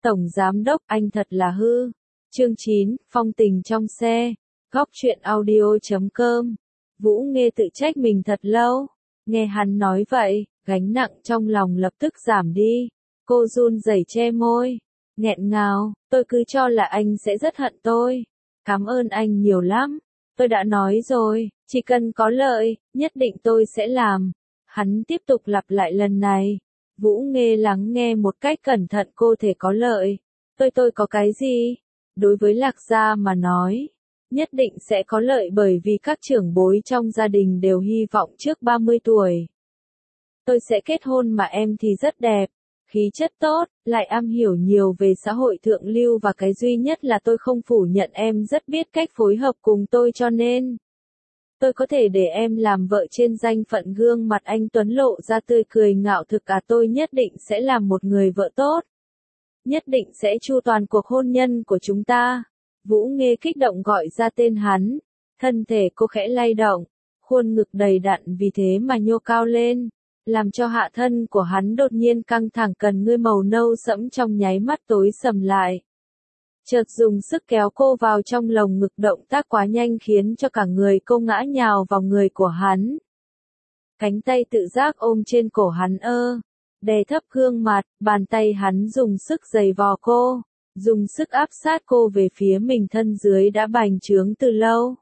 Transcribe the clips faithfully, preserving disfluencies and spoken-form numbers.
Tổng giám đốc, anh thật là hư. Chương chín, phong tình trong xe. Góc truyện audio chấm com. Vũ Nghê tự trách mình thật lâu. Nghe hắn nói vậy, gánh nặng trong lòng lập tức giảm đi. Cô run rẩy che môi, nghẹn ngào, tôi cứ cho là anh sẽ rất hận tôi. Cảm ơn anh nhiều lắm. Tôi đã nói rồi, chỉ cần có lợi, nhất định tôi sẽ làm. Hắn tiếp tục lặp lại lần này. Vũ Nghê lắng nghe một cách cẩn thận. Cô thể có lợi. Tôi tôi có cái gì? Đối với Lạc Gia mà nói, nhất định sẽ có lợi bởi vì các trưởng bối trong gia đình đều hy vọng trước ba mươi tuổi. Tôi sẽ kết hôn mà em thì rất đẹp, khí chất tốt, lại am hiểu nhiều về xã hội thượng lưu và cái duy nhất là tôi không phủ nhận em rất biết cách phối hợp cùng tôi cho nên tôi có thể để em làm vợ trên danh phận. Gương mặt anh Tuấn lộ ra tươi cười ngạo thực. À, tôi nhất định sẽ làm một người vợ tốt. Nhất định sẽ chu toàn cuộc hôn nhân của chúng ta. Vũ Nghê kích động gọi ra tên hắn. Thân thể cô khẽ lay động. Khuôn ngực đầy đặn vì thế mà nhô cao lên. Làm cho hạ thân của hắn đột nhiên căng thẳng. Cần ngươi màu nâu sẫm trong nháy mắt tối sầm lại. Chợt dùng sức kéo cô vào trong lồng ngực. Động tác quá nhanh khiến cho cả người cô ngã nhào vào người của hắn. Cánh tay tự giác ôm trên cổ hắn ơ. Đè thấp gương mặt, bàn tay hắn dùng sức giày vò cô. Dùng sức áp sát cô về phía mình. Thân dưới đã bành trướng từ lâu.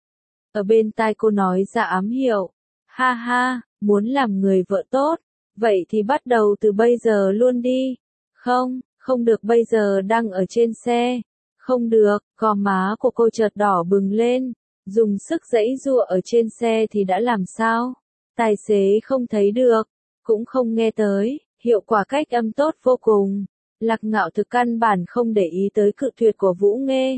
Ở bên tai cô nói ra ám hiệu. Ha ha, muốn làm người vợ tốt. Vậy thì bắt đầu từ bây giờ luôn đi. Không. Không được, bây giờ đang ở trên xe. Không được, gò má của cô chợt đỏ bừng lên. Dùng sức giãy giụa ở trên xe thì đã làm sao? Tài xế không thấy được, cũng không nghe tới, hiệu quả cách âm tốt vô cùng. Lạc Ngạo Thực căn bản không để ý tới cự tuyệt của Vũ Nghê.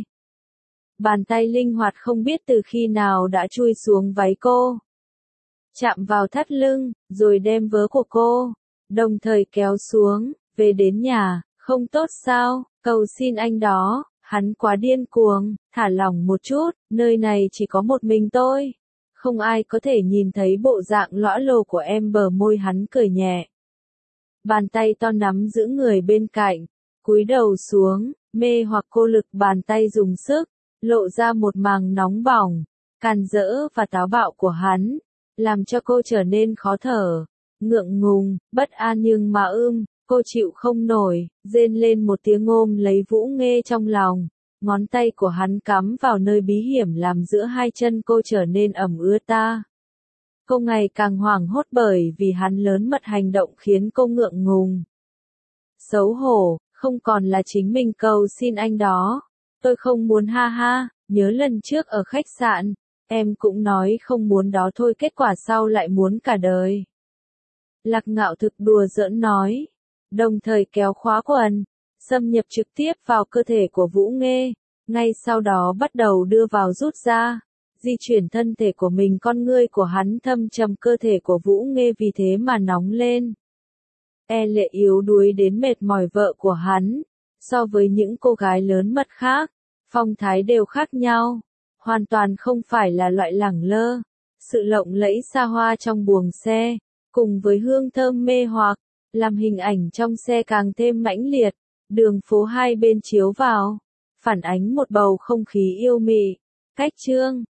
Bàn tay linh hoạt không biết từ khi nào đã chui xuống váy cô. Chạm vào thắt lưng, rồi đem vớ của cô, đồng thời kéo xuống. Về đến nhà. Không tốt sao, cầu xin anh đó, hắn quá điên cuồng, thả lỏng một chút, nơi này chỉ có một mình tôi. Không ai có thể nhìn thấy bộ dạng lõa lồ của em. Bờ môi hắn cười nhẹ. Bàn tay to nắm giữ người bên cạnh, cúi đầu xuống, mê hoặc cô lực bàn tay dùng sức, lộ ra một màng nóng bỏng, càn rỡ và táo bạo của hắn, làm cho cô trở nên khó thở, ngượng ngùng, bất an nhưng mà ưm. Cô chịu không nổi, rên lên một tiếng ôm lấy Vũ Nghê trong lòng. Ngón tay của hắn cắm vào nơi bí hiểm làm giữa hai chân cô trở nên ẩm ướt ta. Cô ngày càng hoảng hốt bởi vì hắn lớn mật hành động khiến cô ngượng ngùng. Xấu hổ, không còn là chính mình cầu xin anh đó. Tôi không muốn ha ha, nhớ lần trước ở khách sạn, em cũng nói không muốn đó thôi, kết quả sau lại muốn cả đời. Lạc Ngạo Thực đùa giỡn nói. Đồng thời kéo khóa quần, xâm nhập trực tiếp vào cơ thể của Vũ Nghê, ngay sau đó bắt đầu đưa vào rút ra, di chuyển thân thể của mình. Con ngươi của hắn thâm trầm cơ thể của Vũ Nghê vì thế mà nóng lên. E lệ yếu đuối đến mệt mỏi. Vợ của hắn, so với những cô gái lớn mật khác, phong thái đều khác nhau, hoàn toàn không phải là loại lẳng lơ. Sự lộng lẫy xa hoa trong buồng xe, cùng với hương thơm mê hoặc, làm hình ảnh trong xe càng thêm mãnh liệt. Đường phố hai bên chiếu vào, phản ánh một bầu không khí yêu mị. Cách chương